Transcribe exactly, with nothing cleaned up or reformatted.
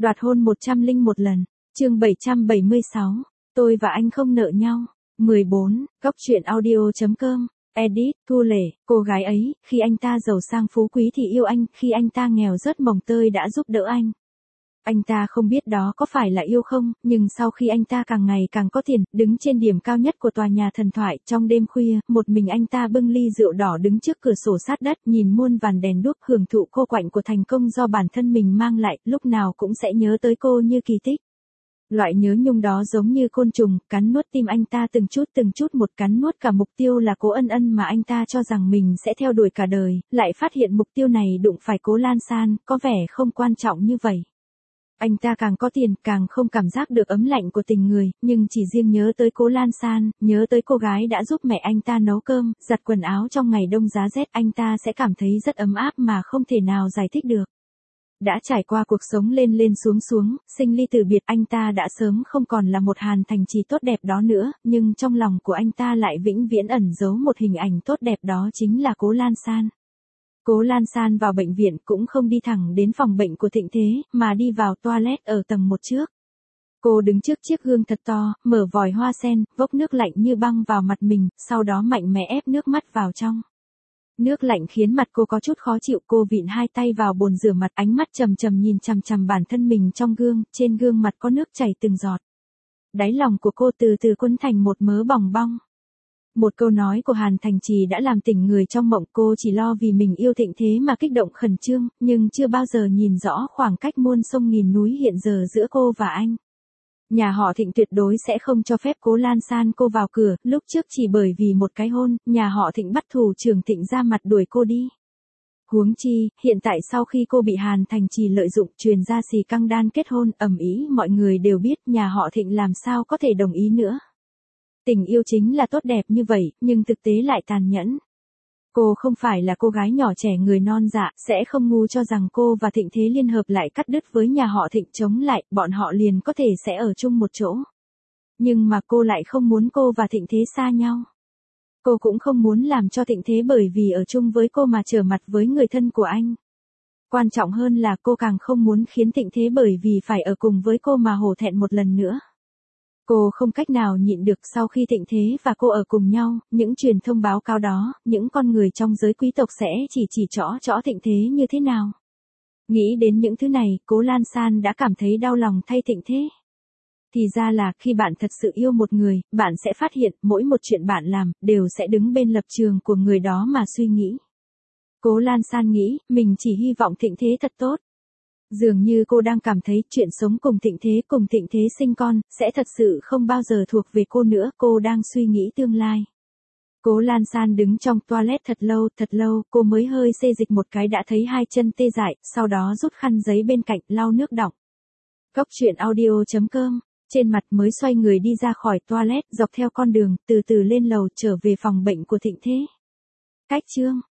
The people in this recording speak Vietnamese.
Đoạt hôn một trăm lẻ một lần. Chương bảy trăm bảy mươi sáu. Tôi và anh không nợ nhau. mười bốn. Góc truyện audio chấm com. Edit, Thu Lệ, cô gái ấy, khi anh ta giàu sang phú quý thì yêu anh, khi anh ta nghèo rớt mồng tơi đã giúp đỡ anh. Anh ta không biết đó có phải là yêu không, nhưng sau khi anh ta càng ngày càng có tiền, đứng trên điểm cao nhất của tòa nhà thần thoại, trong đêm khuya, một mình anh ta bưng ly rượu đỏ đứng trước cửa sổ sát đất, nhìn muôn vàn đèn đuốc, hưởng thụ cô quạnh của thành công do bản thân mình mang lại, lúc nào cũng sẽ nhớ tới cô như kỳ tích. Loại nhớ nhung đó giống như côn trùng, cắn nuốt tim anh ta từng chút từng chút một, cắn nuốt cả mục tiêu là Cố Ân Ân mà anh ta cho rằng mình sẽ theo đuổi cả đời, lại phát hiện mục tiêu này đụng phải Cố Lan San, có vẻ không quan trọng như vậy. Anh ta càng có tiền, càng không cảm giác được ấm lạnh của tình người, nhưng chỉ riêng nhớ tới Cố Lan San, nhớ tới cô gái đã giúp mẹ anh ta nấu cơm, giặt quần áo trong ngày đông giá rét, anh ta sẽ cảm thấy rất ấm áp mà không thể nào giải thích được. Đã trải qua cuộc sống lên lên xuống xuống, sinh ly tử biệt, anh ta đã sớm không còn là một Hàn Thành Trì tốt đẹp đó nữa, nhưng trong lòng của anh ta lại vĩnh viễn ẩn giấu một hình ảnh tốt đẹp, đó chính là Cố Lan San. Cố Lan San vào bệnh viện cũng không đi thẳng đến phòng bệnh của Thịnh Thế, mà đi vào toilet ở tầng một trước. Cô đứng trước chiếc gương thật to, mở vòi hoa sen, vốc nước lạnh như băng vào mặt mình, sau đó mạnh mẽ ép nước mắt vào trong. Nước lạnh khiến mặt cô có chút khó chịu, cô vịn hai tay vào bồn rửa mặt, ánh mắt trầm trầm nhìn chằm chằm bản thân mình trong gương, trên gương mặt có nước chảy từng giọt. Đáy lòng của cô từ từ cuốn thành một mớ bòng bong. Một câu nói của Hàn Thành Trì đã làm tỉnh người trong mộng, cô chỉ lo vì mình yêu Thịnh Thế mà kích động khẩn trương, nhưng chưa bao giờ nhìn rõ khoảng cách muôn sông nghìn núi hiện giờ giữa cô và anh. Nhà họ Thịnh tuyệt đối sẽ không cho phép Cố Lan San cô vào cửa, lúc trước chỉ bởi vì một cái hôn, nhà họ Thịnh bắt thủ trưởng Thịnh ra mặt đuổi cô đi. Huống chi, hiện tại sau khi cô bị Hàn Thành Trì lợi dụng, truyền ra xì căng đan kết hôn, ầm ĩ, mọi người đều biết, nhà họ Thịnh làm sao có thể đồng ý nữa. Tình yêu chính là tốt đẹp như vậy, nhưng thực tế lại tàn nhẫn. Cô không phải là cô gái nhỏ trẻ người non dạ, sẽ không ngu cho rằng cô và Thịnh Thế liên hợp lại cắt đứt với nhà họ Thịnh chống lại, bọn họ liền có thể sẽ ở chung một chỗ. Nhưng mà cô lại không muốn cô và Thịnh Thế xa nhau. Cô cũng không muốn làm cho Thịnh Thế bởi vì ở chung với cô mà trở mặt với người thân của anh. Quan trọng hơn là cô càng không muốn khiến Thịnh Thế bởi vì phải ở cùng với cô mà hổ thẹn một lần nữa. Cô không cách nào nhịn được, sau khi Thịnh Thế và cô ở cùng nhau, những truyền thông báo cáo đó, những con người trong giới quý tộc sẽ chỉ chỉ trỏ trỏ Thịnh Thế như thế nào. Nghĩ đến những thứ này, Cố Lan San đã cảm thấy đau lòng thay Thịnh Thế. Thì ra là, khi bạn thật sự yêu một người, bạn sẽ phát hiện, mỗi một chuyện bạn làm, đều sẽ đứng bên lập trường của người đó mà suy nghĩ. Cố Lan San nghĩ, mình chỉ hy vọng Thịnh Thế thật tốt. Dường như cô đang cảm thấy chuyện sống cùng Thịnh Thế, cùng Thịnh Thế sinh con, sẽ thật sự không bao giờ thuộc về cô nữa, cô đang suy nghĩ tương lai. Cố Lan San đứng trong toilet thật lâu, thật lâu, cô mới hơi xê dịch một cái đã thấy hai chân tê dại, sau đó rút khăn giấy bên cạnh, lau nước đọng. Góc truyện audio chấm com, trên mặt mới xoay người đi ra khỏi toilet, dọc theo con đường, từ từ lên lầu trở về phòng bệnh của Thịnh Thế. Cách chương